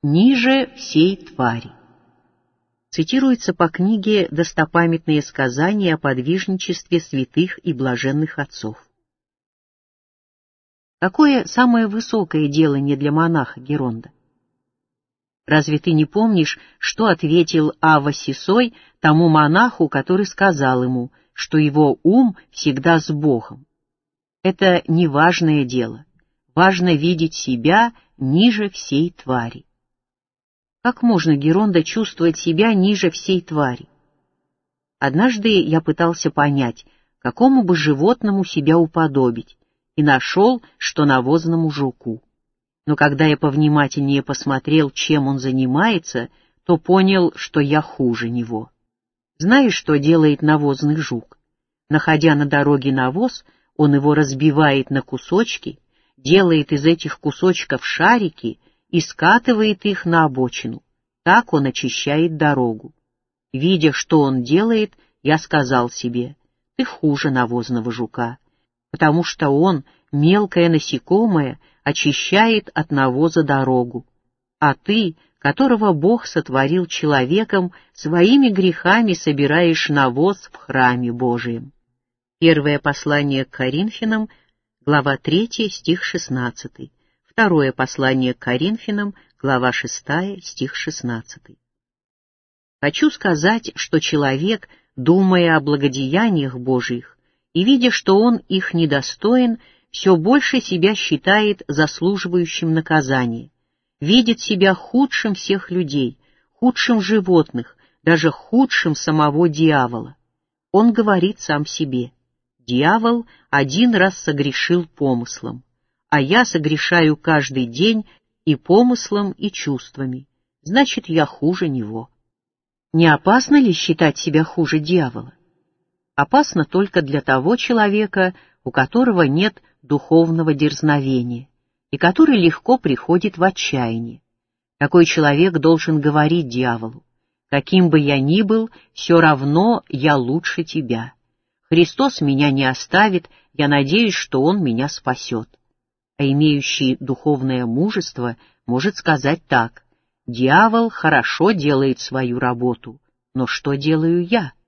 ниже всей твари. Цитируется по книге «Достопамятные сказания о подвижничестве святых и блаженных отцов». Какое самое высокое делание для монаха Геронда? Разве ты не помнишь, что ответил Ава Сисой тому монаху, который сказал ему, что его ум всегда с Богом? Это не важное дело. Важно видеть себя ниже всей твари. Как можно, Геронда, чувствовать себя ниже всей твари? Однажды я пытался понять, какому бы животному себя уподобить, и нашел, что навозному жуку. Но когда я повнимательнее посмотрел, чем он занимается, то понял, что я хуже него. Знаешь, что делает навозный жук? Находя на дороге навоз, он его разбивает на кусочки, делает из этих кусочков шарики и скатывает их на обочину. Так он очищает дорогу. Видя, что он делает, я сказал себе: ты хуже навозного жука, потому что он, мелкое насекомое, очищает от навоза дорогу. А ты, которого Бог сотворил человеком, своими грехами собираешь навоз в храме Божием. Первое послание к Коринфянам, глава 3, стих 16. Второе послание к Коринфянам, глава 6, стих 16. Хочу сказать, что человек, думая о благодеяниях Божиих и видя, что он их недостоин, все больше себя считает заслуживающим наказания, видит себя худшим всех людей, худшим животных, даже худшим самого дьявола. Он говорит сам себе: дьявол один раз согрешил помыслом, а я согрешаю каждый день и помыслом, и чувствами, значит, я хуже него. Не опасно ли считать себя хуже дьявола? Опасно только для того человека, у которого нет духовного дерзновения, и который легко приходит в отчаяние. Такой человек должен говорить дьяволу: каким бы я ни был, все равно я лучше тебя. Христос меня не оставит, я надеюсь, что Он меня спасет. А имеющий духовное мужество может сказать так: дьявол хорошо делает свою работу, но что делаю я?